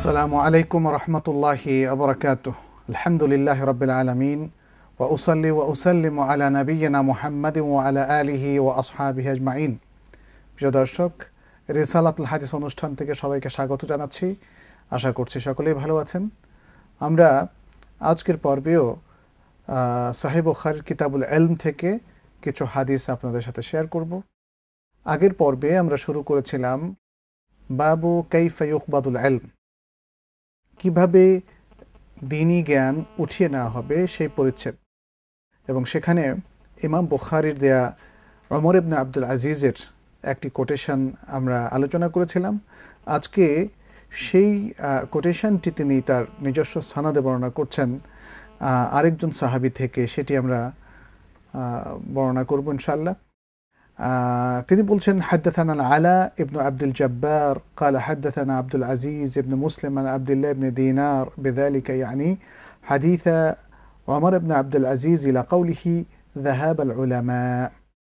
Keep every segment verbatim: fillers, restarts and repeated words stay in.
আসসালামু আলাইকুম রহমতুল্লাহি আবরাকাতুহ। আলহামদুলিল্লাহ রবিল আলমিন ওয়া উসাল্লি ওয়া উসাল্লিমু আলা নবিয়িনা মুহাম্মাদিন ওয়া আলা আলিহি ওয়া আসহাবিহি আজমাইন। প্রিয় দর্শক, রিসালাতুল হাদিস অনুষ্ঠান থেকে সবাইকে স্বাগত জানাচ্ছি। আশা করছি সকলেই ভালো আছেন। আমরা আজকের পর্বেও সহিহ বুখারীর কিতাবুল ইলম থেকে কিছু হাদিস আপনাদের সাথে শেয়ার করব। আগের পর্বে আমরা শুরু করেছিলাম বাবু কাইফা ইউকবাদুল ইলম, কিভাবে দ্বীনি জ্ঞান উঠিয়ে নেওয়া হবে সেই পরিচ্ছেদ, এবং সেখানে ইমাম বুখারীর দেয়া ওমর ইবনে আব্দুল আজিজের একটি কোটেশন আমরা আলোচনা করেছিলাম। আজকে সেই কোটেশনটি তিনি তার নিজস্ব সনদে বর্ণনা করছেন আরেকজন সাহাবী থেকে, সেটি আমরা বর্ণনা করব ইনশাআল্লাহ। তিনি বলছেন, হাদাথানা আলা ইবনু আব্দুল জব্বার قال حدثنا عبد العزيز ابن مسلم عن عبد الله بن دينار بذلك يعني حديث عمر بن عبد العزيز إلى قوله ذهاب العلماء।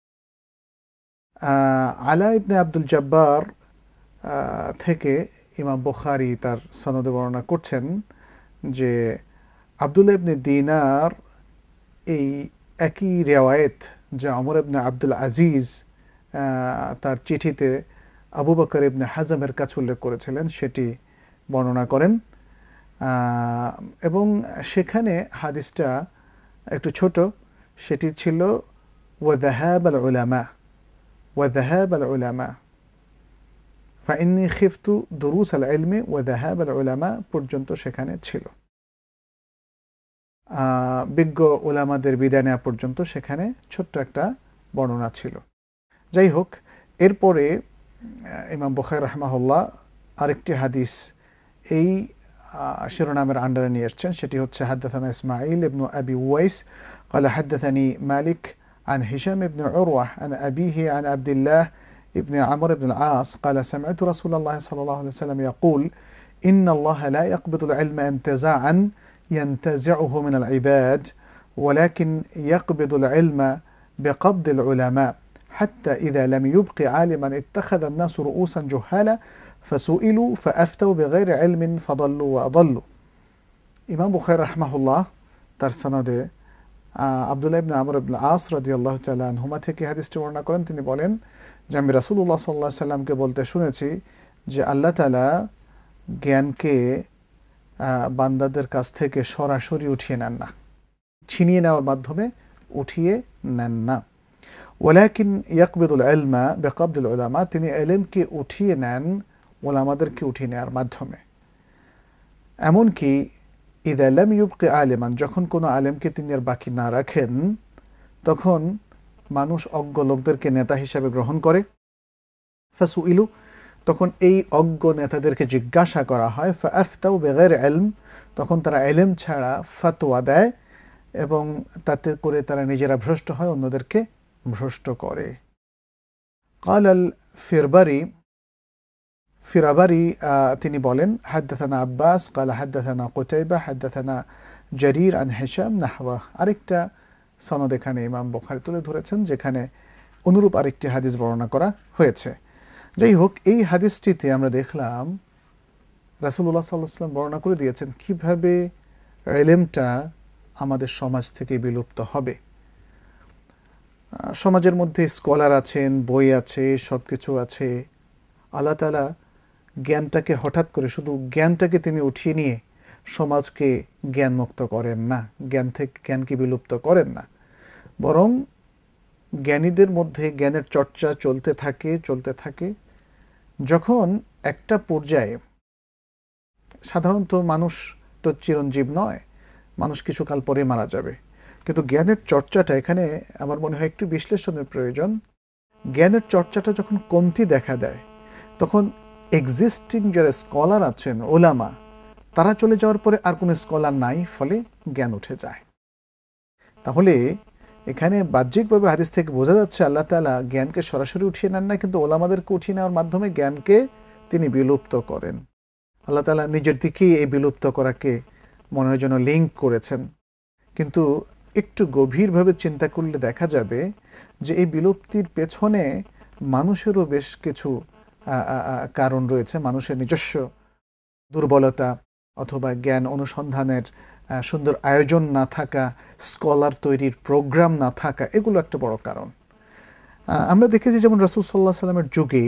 আলা ইবনে আব্দুল জব্বার থেকে ইমাম বুখারী তার সনদে বর্ণনা করছেন যে আব্দুল্লাহ ইবনে দিনার এই একই রিওয়ায়েত যা ওমর ইবনে আব্দুল আজিজ তার চিঠিতে আবু বকর ইবনে হাজমের কাছে উল্লেখ করেছিলেন সেটি বর্ণনা করেন, এবং সেখানে হাদিসটা একটু ছোট। সেটি ছিল ওয়া যাহাব আল উলামা ওয়া যাহাব আল উলামা ফাইন্নী খিফতু দুরুস আল ইলমি ওয়া যাহাব আল উলামা পর্যন্ত সেখানে ছিল। বিজ্ঞ উলামাদের বিদায় নেওয়া পর্যন্ত সেখানে ছোট্ট একটা বর্ণনা ছিল। যাই হোক, এরপরে ইমাম বুখারী রাহমাহুল্লাহ আরেকটি হাদিস এই শিরোনামের আন্ডারে নিয়ে এসেছেন। সেটি হচ্ছে হাদাথানা ইসমাঈল ইবনু আবি উওয়াইস قال حدثني مالك عن هشام بن عروة عن أبيه عن عبد الله ابن عمرو بن العاص قال سمعت رسول الله صلى الله عليه وسلم يقول إن الله لا يقبض العلم انتزاعا ينتزعه من العباد ولكن يقبض العلم بقبض العلماء حتى إذا لم يبق عالما اتخذ الناس رؤوسا جهالا فسئلوا فأفتوا بغير علم فضلوا وأضلوا। ইমাম বুখারী রাহমাহুল্লাহ তার সনদে আব্দুল্লাহ ইবনে আমর ইবনে আস রাদিয়াল্লাহু তাআলা আনহুমা থেকে হাদিসটি বর্ণনা করেন। তিনি বলেন যে আমি রাসূলুল্লাহ সাল্লাল্লাহু আলাইহি সাল্লামকে বলতে শুনেছি যে আল্লাহ তাআলা জ্ঞানকে বান্দাদের কাছ থেকে সরাসরি উঠিয়ে নেন না, ছিনিয়ে নেওয়ার মাধ্যমে উঠিয়ে নেন না। ওয়ালাকিন ইয়াকবিদুল ইলমা বিকবদিল উলামা, তিনি ইলমকে উঠিয়ে নেন উলামাদেরকে উঠিয়ে নেওয়ার মাধ্যমে। এমনকি ইযা লাম ইউবকি আলিমান, যখন কোনো আলেমকে তিনি আর বাকি না রাখেন তখন মানুষ অজ্ঞ লোকদেরকে নেতা হিসাবে গ্রহণ করে। ফাসুইলু, তখন এই অজ্ঞ নেতাদেরকে জিজ্ঞাসা করা হয়। ফাআফতাউ বিগাইরি ইলম, তখন তারা ইলম ছাড়া ফতোয়া দেয় এবং তাতে করে তারা নিজেরা ভ্রষ্ট হয়, অন্যদেরকে ভ্রষ্ট করে। قال الفربري ফিরাবারি তিনি বলেন হাদাথানা আব্বাস قال حدثنا قتيبة حدثنا جرير عن هشام نحوه। আরেকটা সনদ এখানে ইমাম বুখারী তুলে ধরেছেন যেখানে অনুরূপ আরেকটি হাদিস বর্ণনা করা হয়েছে। যাই হোক, এই হাদিসটিতে আমরা দেখলাম রাসূলুল্লাহ সাল্লাল্লাহু আলাইহি ওয়াসাল্লাম বর্ণনা করে দিয়েছেন কিভাবে ইলমটা আমাদের সমাজ থেকে বিলুপ্ত হবে। সমাজের মধ্যে স্কলার আছেন, বই আছে, সব কিছু আছে। আল্লাহ তাআলা জ্ঞানটাকে হঠাৎ করে শুধু জ্ঞানটাকে তিনি উঠিয়ে নিয়ে সমাজকে জ্ঞানমুক্ত করেন না, জ্ঞান থেকে জ্ঞানকে বিলুপ্ত করেন না, বরং জ্ঞানীদের মধ্যে জ্ঞানের চর্চা চলতে থাকে চলতে থাকে যখন একটা পর্যায়ে, সাধারণত মানুষ তো চিরঞ্জীব নয়, মানুষ কিছুকাল পরে মারা যাবে, কিন্তু জ্ঞানের চর্চাটা এখানে আমার মনে হয় একটু বিশ্লেষণের প্রয়োজন। জ্ঞানের চর্চাটা যখন কমতি দেখা দেয় তখন এক্সিস্টিং যারা স্কলার আছেন, ওলামা, তারা চলে যাওয়ার পরে আর কোনো স্কলার নাই, ফলে জ্ঞান উঠে যায়। তাহলে এখানে বাহ্যিকভাবে হাদিস থেকে বোঝা যাচ্ছে আল্লাহ তাআলা জ্ঞানকে সরাসরি উঠিয়ে নেন না, কিন্তু ওলামাদেরকে উঠিয়ে নেওয়ার মাধ্যমে জ্ঞানকে তিনি বিলুপ্ত করেন। আল্লাহ তাআলা নিজের দিকেই এই বিলুপ্ত করাকে মনে হয় যেন লিঙ্ক করেছেন, কিন্তু একটু গভীরভাবে চিন্তা করলে দেখা যাবে যে এই বিলুপ্তির পেছনে মানুষেরও বেশ কিছু কারণ রয়েছে, মানুষের নিজস্ব দুর্বলতা অথবা জ্ঞান অনুসন্ধানের সুন্দর আয়োজন না থাকা, স্কলার তৈরির প্রোগ্রাম না থাকা, এগুলো একটা বড় কারণ। আমরা দেখেছি যেমন রাসূল সাল্লাল্লাহু আলাইহি সাল্লামের যুগে,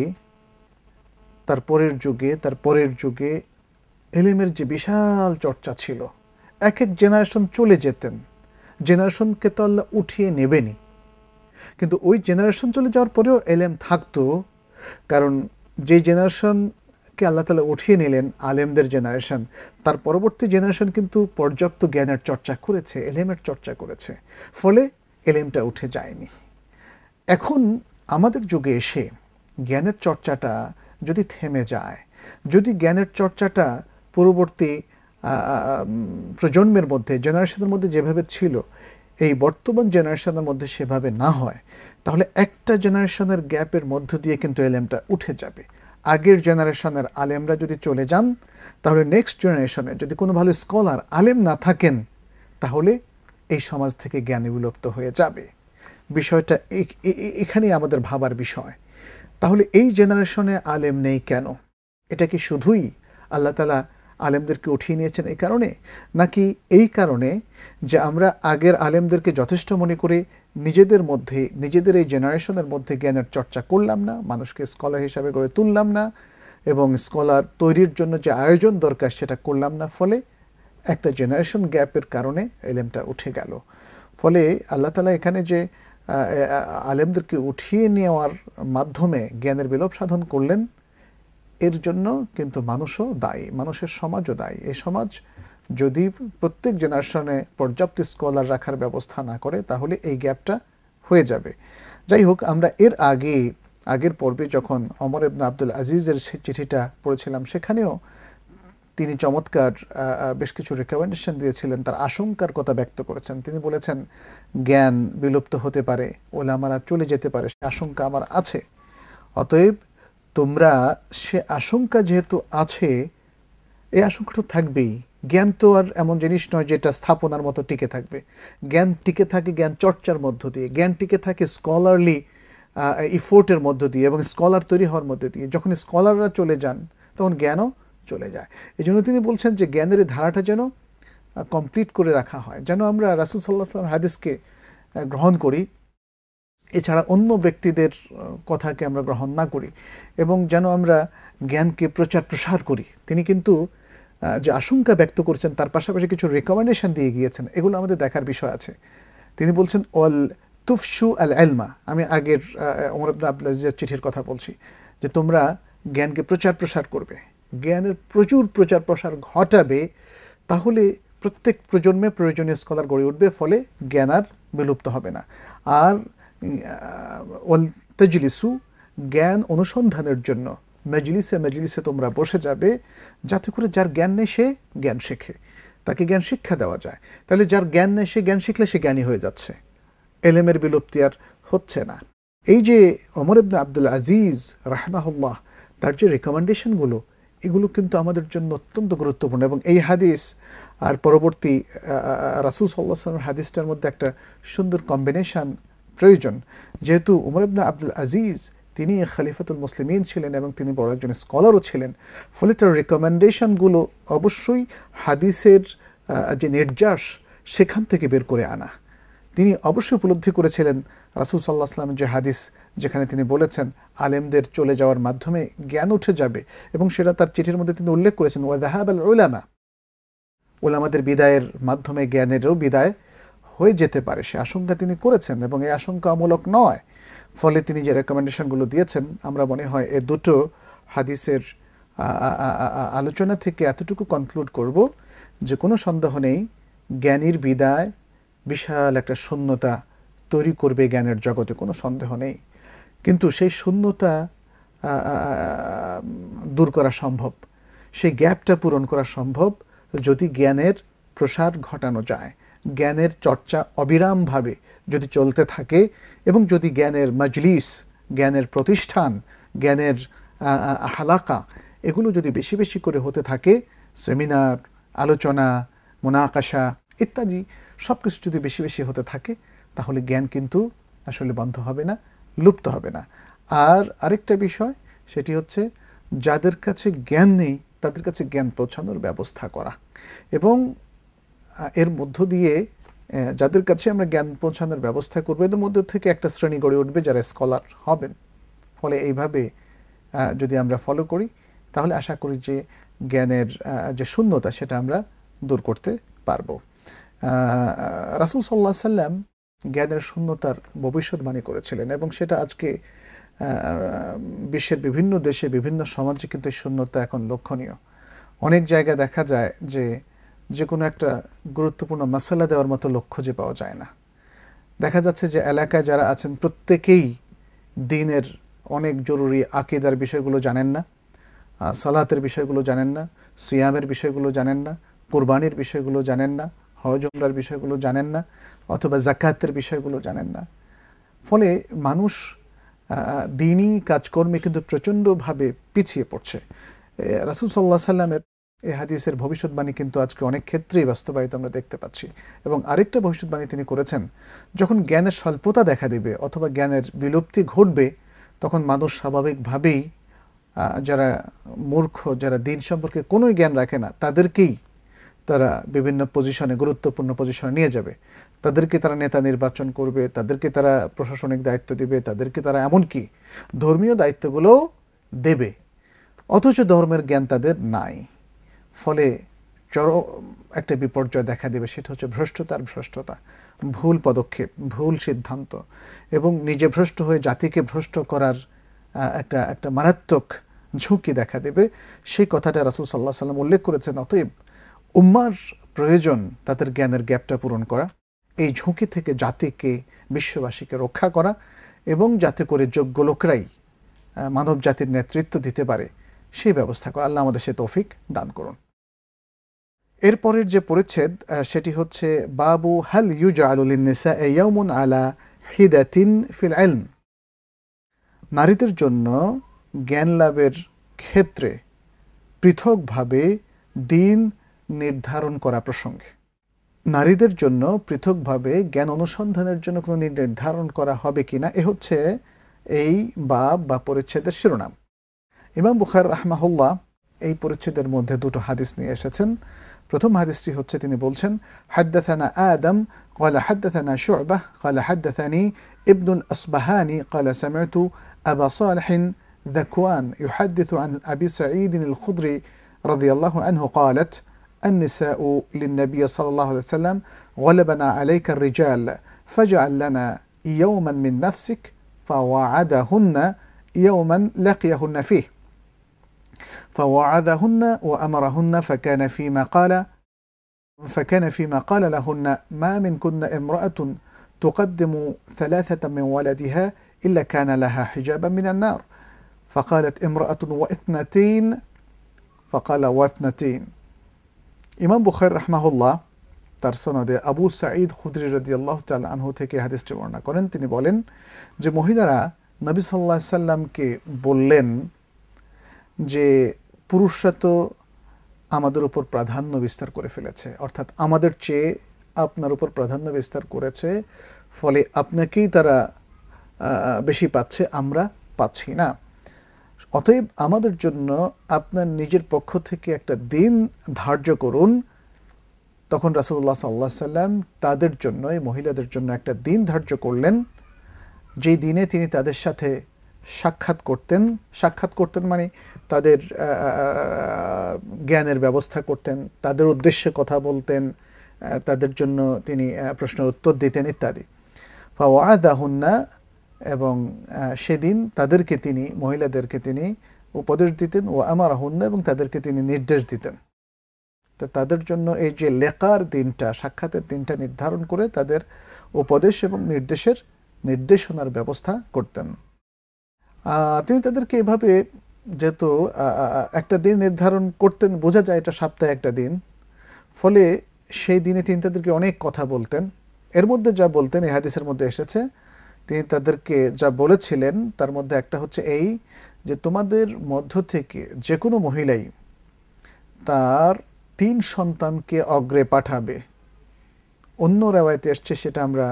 তার পরের যুগে, তার পরের যুগে ইলমের যে বিশাল চর্চা ছিল, এক এক জেনারেশন চলে যেতেন, জেনারেশনকে তো আল্লাহ উঠিয়ে নেবেনি, কিন্তু ওই জেনারেশন চলে যাওয়ার পরেও ইলম থাকতো। কারণ যে জেনারেশনকে আল্লাহ তাআলা উঠিয়ে নিলেন, আলেমদের জেনারেশন, তার পরবর্তী জেনারেশন কিন্তু পর্যাপ্ত জ্ঞানের চর্চা করেছে, ইলমের চর্চা করেছে, ফলে ইলমটা উঠে যায়নি। এখন আমাদের যুগে এসে জ্ঞানের চর্চাটা যদি থেমে যায়, যদি জ্ঞানের চর্চাটা পূর্ববর্তী প্রজন্মের মধ্যে, জেনারেশনের মধ্যে যেভাবে ছিল, এই বর্তমান জেনারেশনের মধ্যে সেভাবে না হয়, তাহলে একটা জেনারেশনের গ্যাপের মধ্য দিয়ে কিন্তু ইলমটা উঠে যাবে। আগের জেনারেশনের আলেমরা যদি চলে যান, তাহলে নেক্সট জেনারেশনে যদি কোনো ভালো স্কলার আলেম না থাকেন, তাহলে এই সমাজ থেকে জ্ঞানী বিলুপ্ত হয়ে যাবে। বিষয়টা এখানেই আমাদের ভাবার বিষয়। তাহলে এই জেনারেশনে আলেম নেই কেন? এটা কি শুধুই আল্লাহ তাআলা আলেমদেরকে উঠিয়ে নিয়েছেন এই কারণে, নাকি এই কারণে যে আমরা আগের আলেমদেরকে যথেষ্ট মনে করে নিজেদের মধ্যে, নিজেদের এই জেনারেশনের মধ্যে জ্ঞানের চর্চা করলাম না, মানুষকে স্কলার হিসাবে গড়ে তুললাম না, এবং স্কলার তৈরির জন্য যে আয়োজন দরকার সেটা করলাম না, ফলে একটা জেনারেশন গ্যাপের কারণে ইলমটা উঠে গেল। ফলে আল্লাহ তাআলা এখানে যে আলেমদেরকে উঠিয়ে নেওয়ার মাধ্যমে জ্ঞানের বিলোপ সাধন করলেন, এর জন্য কিন্তু মানুষও দায়ী, মানুষের সমাজও দায়ী। এই সমাজ যদি প্রত্যেক জেনারেশনে পর্যাপ্ত স্কলার রাখার ব্যবস্থা না করে, তাহলে এই গ্যাপটা হয়ে যাবে। যাই হোক, আমরা এর আগে আগের পর্বে যখন ওমর ইবনে আব্দুল আজিজের চিঠিটা পড়েছিলাম, সেখানেও তিনি চমৎকার বেশ কিছু রেকমেন্ডেশন দিয়েছিলেন, তার আশঙ্কার কথা ব্যক্ত করেছেন। তিনি বলেছেন, জ্ঞান বিলুপ্ত হতে পারে, ওলামারা চলে যেতে পারে, সে আশঙ্কা আমার আছে। অতএব তোমরা, সে আশঙ্কা যেহেতু আছে, এই আশঙ্কাটা থাকবেই। জ্ঞান তো আর এমন জিনিস নয় যেটা স্থাপনার মতো টিকে থাকবে। জ্ঞান টিকে থাকে জ্ঞান চর্চার মধ্য দিয়ে, জ্ঞান টিকে থাকে স্কলারলি ইফোর্টের মধ্য দিয়ে এবং স্কলার তৈরি হওয়ার মধ্য দিয়ে। যখন স্কলাররা চলে যান, তখন জ্ঞানও চলে যায়। এই জন্য তিনি বলছেন যে জ্ঞানের ধারাটা যেন কমপ্লিট করে রাখা হয়, যেন আমরা রাসূল সাল্লাল্লাহু আলাইহি ওয়াসাল্লাম হাদিসকে গ্রহণ করি, এছাড়া অন্য ব্যক্তিদের কথাকে আমরা গ্রহণ না করি, এবং যেন আমরা জ্ঞানকে প্রচার প্রসার করি। তিনি কিন্তু যে আশঙ্কা ব্যক্ত করেছেন, তার পাশাপাশি কিছু রেকমেন্ডেশন দিয়ে গিয়েছেন, এগুলো আমাদের দেখার বিষয় আছে। তিনি বলছেন, ওয়াল তুফশু আল ইলমা, আমি আগের ওমর ইবনে আব্দুল আজিজের চিঠির কথা বলছি, যে তোমরা জ্ঞানকে প্রচার প্রসার করবে, জ্ঞানের প্রচুর প্রচার প্রসার ঘটাবে, তাহলে প্রত্যেক প্রজন্মে প্রয়োজনীয় স্কলার গড়ে উঠবে, ফলে জ্ঞান আর বিলুপ্ত হবে না। আর ওয়াল তাজলিসু, জ্ঞান অনুসন্ধানের জন্য মজলিসে মজলিসে তোমরা বসে যাবে, যাতে করে যার জ্ঞান নেই সে জ্ঞান শেখে, তাকে জ্ঞান শিক্ষা দেওয়া যায়। তাহলে যার জ্ঞান নেই সে জ্ঞান শিখলে সে জ্ঞানী হয়ে যাচ্ছে, ইলমের বিলুপ্তি আর হচ্ছে না। এই যে ওমর ইবনে আব্দুল আজিজ রাহমাহুল্লাহ, তার যে রেকমেন্ডেশনগুলো, এগুলো কিন্তু আমাদের জন্য অত্যন্ত গুরুত্বপূর্ণ। এবং এই হাদিস আর পরবর্তী রাসূল সাল্লাল্লাহু আলাইহি ওয়াসাল্লামের হাদিসটার মধ্যে একটা সুন্দর কম্বিনেশন প্রয়োজন। যেহেতু ওমর ইবনে আব্দুল আজিজ তিনি খলিফাতুল মুসলিমিন ছিলেন এবং তিনি বড় একজন স্কলারও ছিলেন, ফলে তার রেকমেন্ডেশনগুলো অবশ্যই হাদিসের যে নির্যাস সেখান থেকে বের করে আনা। তিনি অবশ্যই উপলব্ধি করেছিলেন রাসূল সাল্লাল্লাহু আলাইহি ওয়াসাল্লামের যে হাদিস, যেখানে তিনি বলেছেন আলেমদের চলে যাওয়ার মাধ্যমে জ্ঞান উঠে যাবে, এবং সেটা তার চিঠির মধ্যে তিনি উল্লেখ করেছেন, ওয়া যাহাবাল উলামা, ওলামাদের বিদায়ের মাধ্যমে জ্ঞানেরও বিদায় হয়ে যেতে পারে, সে আশঙ্কা তিনি করেছেন, এবং এই আশঙ্কা অমূলক নয়। ফলে তিনি যে রেকমেন্ডেশনগুলো দিয়েছেন, আমরা মনে হয় এ দুটো হাদিসের আলোচনা থেকে এতটুকু কনক্লুড করব যে কোনো সন্দেহ নেই, জ্ঞানীর বিদায় বিশাল একটা শূন্যতা তৈরি করবে জ্ঞানের জগতে, কোনো সন্দেহ নেই। কিন্তু সেই শূন্যতা দূর করা সম্ভব, সেই গ্যাপটা পূরণ করা সম্ভব যদি জ্ঞানের প্রসার ঘটানো যায়, জ্ঞানের চর্চা অবিরামভাবে যদি চলতে থাকে, এবং যদি জ্ঞানের মজলিস, জ্ঞানের প্রতিষ্ঠান, জ্ঞানের হালাকা, এগুলো যদি বেশি বেশি করে হতে থাকে, সেমিনার, আলোচনা, মুনাকাশা ইত্যাদি সব কিছু যদি বেশি বেশি হতে থাকে, তাহলে জ্ঞান কিন্তু আসলে বন্ধ হবে না, লুপ্ত হবে না। আর আরেকটা বিষয়, সেটি হচ্ছে যাদের কাছে জ্ঞান নেই তাদের কাছে জ্ঞান পৌঁছানোর ব্যবস্থা করা, এবং এর মধ্য দিয়ে যাদের কাছে আমরা জ্ঞান পৌঁছানোর ব্যবস্থা করবো এদের মধ্যে থেকে একটা শ্রেণী গড়ে উঠবে যারা স্কলার হবেন। ফলে এইভাবে যদি আমরা ফলো করি তাহলে আশা করি যে জ্ঞানের যে শূন্যতা সেটা আমরা দূর করতে পারবো। রাসূল সাল্লাল্লাহু আলাইহি সাল্লাম জ্ঞানের শূন্যতার ভবিষ্যৎবাণী করেছিলেন, এবং সেটা আজকে বিশ্বের বিভিন্ন দেশে বিভিন্ন সমাজে কিন্তু এই শূন্যতা এখন লক্ষণীয়। অনেক জায়গায় দেখা যায় যে যে কোনো একটা গুরুত্বপূর্ণ মাসালা দেওয়ার মতো লোক খুঁজে পাওয়া যায় না। দেখা যাচ্ছে যে এলাকায় যারা আছেন প্রত্যেকেই দ্বীনের অনেক জরুরি আকীদার বিষয়গুলো জানেন না, সালাতের বিষয়গুলো জানেন না, সিয়ামের বিষয়গুলো জানেন না, কুরবানির বিষয়গুলো জানেন না, হজ উমরার বিষয়গুলো জানেন না, অথবা যাকাতের বিষয়গুলো জানেন না। ফলে মানুষ দ্বীনি কাজকর্মে কিন্তু প্রচণ্ডভাবে পিছিয়ে পড়ছে। রাসূল সাল্লাল্লাহু আলাইহি সাল্লামের এই হাদিসের ভবিষ্যৎবাণী কিন্তু আজকে অনেক ক্ষেত্রেই বাস্তবায়িত আমরা দেখতে পাচ্ছি। এবং আরেকটা ভবিষ্যৎবাণী তিনি করেছেন, যখন জ্ঞানের স্বল্পতা দেখা দেবে অথবা জ্ঞানের বিলুপ্তি ঘটবে তখন মানুষ স্বাভাবিকভাবেই যারা মূর্খ, যারা দ্বীন সম্পর্কে কোনোই জ্ঞান রাখে না তাদেরকেই তারা বিভিন্ন পজিশনে, গুরুত্বপূর্ণ পজিশনে নিয়ে যাবে। তাদেরকে তারা নেতা নির্বাচন করবে, তাদেরকে তারা প্রশাসনিক দায়িত্ব দিবে, তাদেরকে তারা এমনকি ধর্মীয় দায়িত্বগুলোও দেবে, অথচ ধর্মের জ্ঞান তাদের নাই। ফলে চরম একটা বিপর্যয় দেখা দেবে, সেটা হচ্ছে ভ্রষ্টতার ভ্রষ্টতা, ভুল পদক্ষেপ, ভুল সিদ্ধান্ত, এবং নিজে ভ্রষ্ট হয়ে জাতিকে ভ্রষ্ট করার একটা একটা মারাত্মক ঝুঁকি দেখা দেবে। সেই কথাটা রাসূল সাল্লাল্লাহু আলাইহি সাল্লাম উল্লেখ করেছেন। অতএব উম্মার প্রয়োজন তাদের জ্ঞানের গ্যাপটা পূরণ করা, এই ঝুঁকি থেকে জাতিকে, বিশ্ববাসীকে রক্ষা করা, এবং যাতে করে যোগ্য লোকরাই মানব জাতির নেতৃত্ব দিতে পারে সেই ব্যবস্থা করা। আল্লাহ আমাদের সে তৌফিক দান করুন। এরপরের যে পরিচ্ছেদ সেটি হচ্ছে বাবু হাল ইউজআলু লিন-নিসাই ইয়াওমুন আলা হিদাতিন ফিল ইলম। নারীদের জন্য জ্ঞান লাভের ক্ষেত্রে পৃথকভাবে দিন নির্ধারণ করা প্রসঙ্গে, নারীদের জন্য পৃথকভাবে জ্ঞান অনুসন্ধানের জন্য কোনো নির্ধারণ করা হবে কিনা, এ হচ্ছে এই বাব বা পরিচ্ছেদের শিরোনাম। ইমাম বুখারী রাহমাহুল্লাহ এই পরিচ্ছেদের মধ্যে দুটো হাদিস নিয়ে এসেছেন। প্রথম হাদিসটি হচ্ছে, তিনি বলছেন, হাদ্দাথানা আদম قال حدثنا شعبة قال حدثني ابن الأصبهاني قال سمعت أبا صالح ذكوان يحدث عن أبي سعيد الخدري رضي الله عنه قالت النساء للنبي صلى الله عليه وسلم غلبنا عليك الرجال فاجعل لنا يوما من نفسك فوعدهن يوما لقيهن فيه فوعدهن وأمرهن فكان فيما قال فكان فيما قال لهن ما منكن امرأة تقدم ثلاثة من ولدها إلا كان لها حجابا من النار فقالت امرأة واثنتين فقال واثنتين। ইমাম বুখারী রাহমাহুল্লাহ তার সনদে আবু সাঈদ খুদরি রাদিয়াল্লাহু তাআলা আনহু থেকে হাদিসটি বর্ণনা করেন। তিনি বলেন যে মহিলারা নবী সাল্লাল্লাহু আলাইহি সাল্লামকে বললেন যে পুরুষরা তো আমাদের উপর প্রাধান্য বিস্তার করে ফেলেছে, অর্থাৎ আমাদের চেয়ে আপনার উপর প্রাধান্য বিস্তার করেছে, ফলে আপনাকেই তারা বেশি পাচ্ছে, আমরা পাচ্ছি না। অতএব আমাদের জন্য আপনার নিজের পক্ষ থেকে একটা দিন ধার্য করুন। তখন রাসূলুল্লাহ সাল্লাল্লাহু আলাইহি সাল্লাম তাদের জন্য, এই মহিলাদের জন্য একটা দিন ধার্য করলেন, যেই দিনে তিনি তাদের সাথে সাক্ষাৎ করতেন। সাক্ষাৎ করতেন মানে তাদের জ্ঞানের ব্যবস্থা করতেন, তাদের উদ্দেশ্যে কথা বলতেন, তাদের জন্য তিনি প্রশ্নের উত্তর দিতেন ইত্যাদি। ফাওয়াদাহুন্না, এবং সেদিন তাদেরকে তিনি, মহিলাদেরকে তিনি উপদেশ দিতেন, ও আমারাহুন্না, এবং তাদেরকে তিনি নির্দেশ দিতেন। তো তাদের জন্য এই যে লেকার দিনটা, সাক্ষাতের দিনটা নির্ধারণ করে তাদের উপদেশ এবং নির্দেশের নির্দেশনার ব্যবস্থা করতেন। তিনি তাদেরকে এভাবে, যেহেতু একটা দিন নির্ধারণ করতেন, বোঝা যায় এটা সপ্তাহে একটা দিন, ফলে সেই দিনে তিনি তাদেরকে অনেক কথা বলতেন। এর মধ্যে যা বলতেন এই হাদিসের মধ্যে এসেছে, তিনি তাদেরকে যা বলেছিলেন তার মধ্যে একটা হচ্ছে এই যে তোমাদের মধ্য থেকে যে কোনো মহিলাই তার তিন সন্তানকে অগ্রে পাঠাবে। অন্য রেওয়ায়েতে এসছে, সেটা আমরা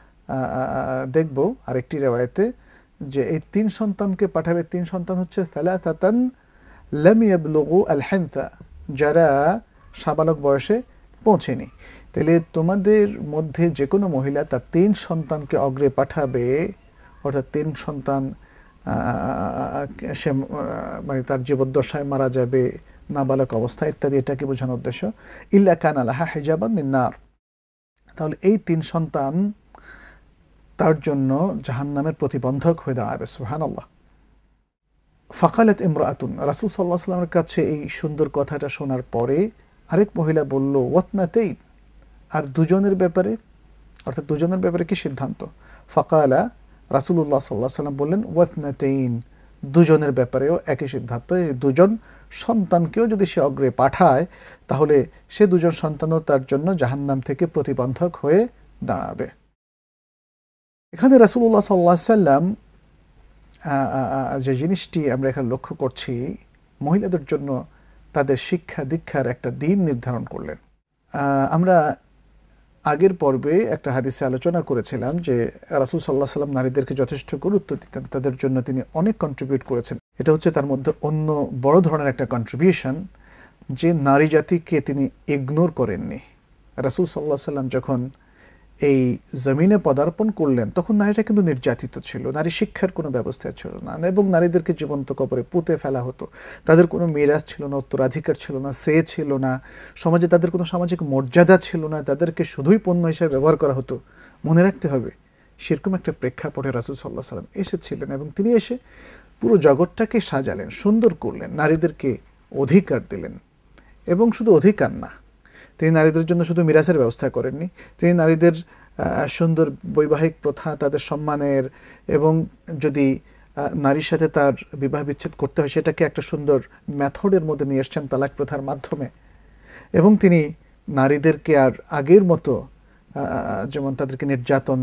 দেখব আরেকটি রেওয়ায়েতে, যে এই তিন সন্তানকে পাঠাবে। তিন সন্তান হচ্ছে সালাসাতান লাম ইয়াবলুগু আল হিনথা, যারা সাবালক বয়সে পৌঁছেনি। তাহলে তোমাদের মধ্যে যে কোনো মহিলা তার তিন সন্তানকে অগ্রে পাঠাবে, অর্থাৎ তিন সন্তান সে মানে তার জীবদ্দশায় মারা যাবে নাবালক অবস্থায় ইত্যাদি, এটাকে বোঝানোর উদ্দেশ্য। ইল্লা কানা লাহা হিজাবান মিন নার, তাহলে এই তিন সন্তান তার জন্য জাহান্নামের প্রতিবন্ধক হয়ে দাঁড়াবে। সুবহানাল্লাহ। ফাকালাত ইমরাআতুন, রাসূল সাল্লাল্লাহু আলাইহি ওয়াসাল্লামের কাছে এই সুন্দর কথাটা শোনার পরে আরেক মহিলা বলল, ওয়াতনাতাইন, আর দুজনের ব্যাপারে, অর্থাৎ দুজনের ব্যাপারে কি সিদ্ধান্ত? ফাকালা, রাসূলুল্লাহ সাল্লাল্লাহু আলাইহি ওয়াসাল্লাম বললেন, ওয়াতনাতাইন, দুজনের ব্যাপারেও একই সিদ্ধান্ত। এই দুজন সন্তানকেও যদি সে অগ্রে পাঠায় তাহলে সে দুজন সন্তানও তার জন্য জাহান্নাম থেকে প্রতিবন্ধক হয়ে দাঁড়াবে। এখানে রাসূলুল্লাহ সাল্লাল্লাহু আলাইহি ওয়াসাল্লাম যে জিনিসটি আমরা এখানে লক্ষ্য করছি, মহিলাদের জন্য তাদের শিক্ষা দীক্ষার একটা দিন নির্ধারণ করলেন। আমরা আগের পর্বে একটা হাদিসে আলোচনা করেছিলাম যে রাসূল সাল্লাল্লাহু আলাইহি ওয়াসাল্লাম নারীদেরকে যথেষ্ট গুরুত্ব দিতেন, তাদের জন্য তিনি অনেক কন্ট্রিবিউট করেছেন। এটা হচ্ছে তার মধ্যে অন্য বড় ধরনের একটা কন্ট্রিবিউশন, যে নারী জাতিকে তিনি ইগনোর করেননি। রাসূল সাল্লাল্লাহু আলাইহি ওয়াসাল্লাম যখন এই জমিনে পদার্পণ করলেন তখন নারীরা কিন্তু নির্যাতিত ছিল, নারী শিক্ষার কোনো ব্যবস্থা ছিল না, এবং নারীদেরকে জীবন্ত কবরে পুঁতে ফেলা হতো। তাদের কোনো মিরাজ ছিল না, উত্তরাধিকার ছিল না, সে ছিল না, সমাজে তাদের কোনো সামাজিক মর্যাদা ছিল না, তাদেরকে শুধুই পণ্য হিসেবে ব্যবহার করা হতো। মনে রাখতে হবে, সেরকম একটা প্রেক্ষাপটে রাসূল সাল্লাল্লাহু আলাইহি ওয়াসাল্লাম এসেছিলেন, এবং তিনি এসে পুরো জগৎটাকে সাজালেন, সুন্দর করলেন, নারীদেরকে অধিকার দিলেন। এবং শুধু অধিকার না, তিনি নারীদের জন্য শুধু মিরাজের ব্যবস্থা করেননি, তিনি নারীদের সুন্দর বৈবাহিক প্রথা, তাদের সম্মানের, এবং যদি নারীর সাথে তার বিবাহ বিচ্ছেদ করতে হয় সেটাকে একটা সুন্দর মেথডের মধ্যে নিয়ে এসছেন তালাক প্রথার মাধ্যমে। এবং তিনি নারীদেরকে আর আগের মতো যেমন তাদেরকে নির্যাতন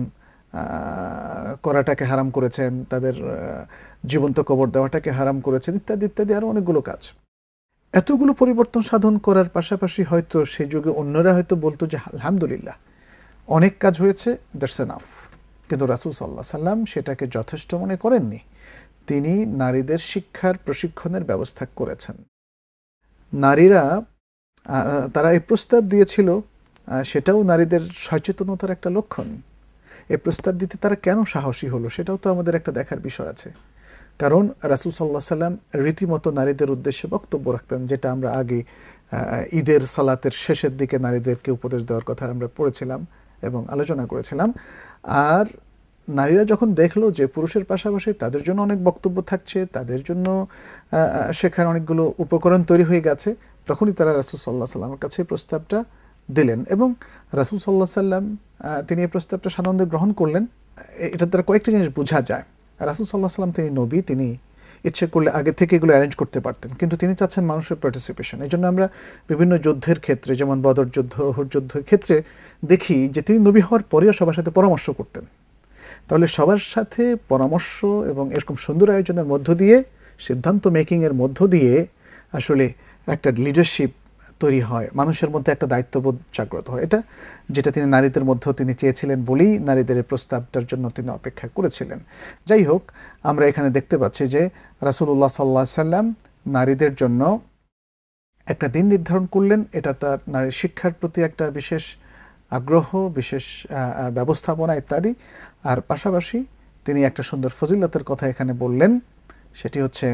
করাটাকে হারাম করেছেন, তাদের জীবন্ত কবর দেওয়াটাকে হারাম করেছেন, ইত্যাদি ইত্যাদি আরও অনেকগুলো কাজ। এতগুলো পরিবর্তন সাধন করার পাশাপাশি হয়তো সেই যুগে অন্যরা হয়তো বলতো যে আলহামদুলিল্লাহ অনেক কাজ হয়েছে, দ্যাটস এনাফ। কিন্তু রাসূল সাল্লাল্লাহু আলাইহি ওয়াসাল্লাম সেটাকে যথেষ্ট মনে করেননি। তিনি নারীদের শিক্ষার প্রশিক্ষণের ব্যবস্থা করেছেন। নারীরা তারা এই প্রস্তাব দিয়েছিল, সেটাও নারীদের সচেতনতার একটা লক্ষণ। এই প্রস্তাব দিতে তারা কেন সাহসী হলো সেটাও তো আমাদের একটা দেখার বিষয় আছে। কারণ রাসূল সাল্লাল্লাহু আলাইহি ওয়াসাল্লাম রীতিমতো নারীদের উদ্দেশ্যে বক্তব্য রাখতেন, যেটা আমরা আগে ঈদের সালাতের শেষের দিকে নারীদেরকে উপদেশ দেওয়ার কথা আমরা পড়েছিলাম এবং আলোচনা করেছিলাম। আর নারীরা যখন দেখলো যে পুরুষের পাশাপাশি তাদের জন্য অনেক বক্তব্য থাকছে, তাদের জন্য শেখার অনেকগুলো উপকরণ তৈরি হয়ে গেছে, তখনই তারা রাসূল সাল্লাল্লাহু আলাইহি ওয়াসাল্লামের কাছে প্রস্তাবটা দিলেন। এবং রাসূল সাল্লাল্লাহু আলাইহি ওয়াসাল্লাম তিনি এই প্রস্তাবটা সানন্দে গ্রহণ করলেন। এটার দ্বারা কয়েকটা জিনিস বোঝা যায়। রাসূল সাল্লাল্লাহু আলাইহি ওয়াসাল্লাম তিনি নবী, তিনি ইচ্ছে করলে আগে থেকে এগুলো অ্যারেঞ্জ করতে পারতেন, কিন্তু তিনি চাচ্ছেন মানুষের পার্টিসিপেশন। এই জন্য আমরা বিভিন্ন যুদ্ধের ক্ষেত্রে, যেমন বদর যুদ্ধ, উহুদ যুদ্ধের ক্ষেত্রে দেখি যে তিনি নবী হওয়ার পরেও সবার সাথে পরামর্শ করতেন। তাহলে সবার সাথে পরামর্শ এবং এরকম সুন্দর আয়োজনের মধ্য দিয়ে, সিদ্ধান্ত মেকিংয়ের মধ্য দিয়ে আসলে একটা লিডারশিপ তৈরি হয়, মানুষের মধ্যে একটা দায়িত্ববোধ জাগ্রত হয়। এটা যেটা তিনি নারীদের মধ্যেও তিনি চেয়েছিলেন বলেই নারীদের এই প্রস্তাবটার জন্য তিনি অপেক্ষা করেছিলেন। যাই হোক, আমরা এখানে দেখতে পাচ্ছি যে রাসূলুল্লাহ সাল্লাল্লাহু আলাইহি ওয়াসাল্লাম নারীদের জন্য একটা দিন নির্ধারণ করলেন। এটা তার নারীর শিক্ষার প্রতি একটা বিশেষ আগ্রহ, বিশেষ ব্যবস্থাপনা ইত্যাদি। আর পাশাপাশি তিনি একটা সুন্দর ফজিলতের কথা এখানে বললেন, সেটি হচ্ছে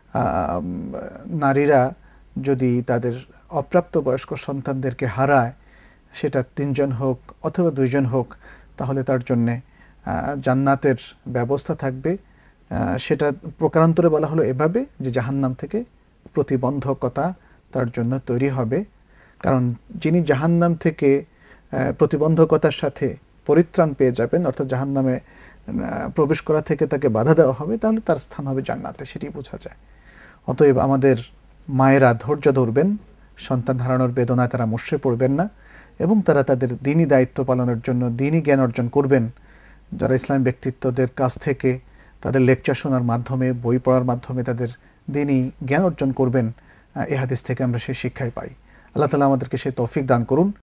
নারীরা যদি তাদের অপ্রাপ্তবয়স্ক সন্তানদেরকে হারায়, সেটা তিনজন হোক অথবা দুইজন হোক, তাহলে তার জন্যে জান্নাতের ব্যবস্থা থাকবে। সেটা প্রকারান্তরে বলা হলো এভাবে যে জাহান্নাম থেকে প্রতিবন্ধকতা তার জন্য তৈরি হবে। কারণ যিনি জাহান্নাম থেকে প্রতিবন্ধকতার সাথে পরিত্রাণ পেয়ে যাবেন, অর্থাৎ জাহান্নামে প্রবেশ করা থেকে তাকে বাধা দেওয়া হবে, তাহলে তার স্থান হবে জান্নাতে, সেটি বোঝা যায়। অতএব আমাদের মায়েরা ধৈর্য ধরবেন, সন্তান হারানোর বেদনায় তারা মুষড়ে পড়বেন না, এবং তারা তাদের দিনী দায়িত্ব পালনের জন্য দিনী জ্ঞান অর্জন করবেন। যারা ইসলামী ব্যক্তিত্বদের কাছ থেকে তাদের লেকচার শোনার মাধ্যমে, বই পড়ার মাধ্যমে তাদের দিনী জ্ঞান অর্জন করবেন, এ হাদিস থেকে আমরা সেই শিক্ষাই পাই। আল্লাহ তাআলা আমাদেরকে সেই তৌফিক দান করুন।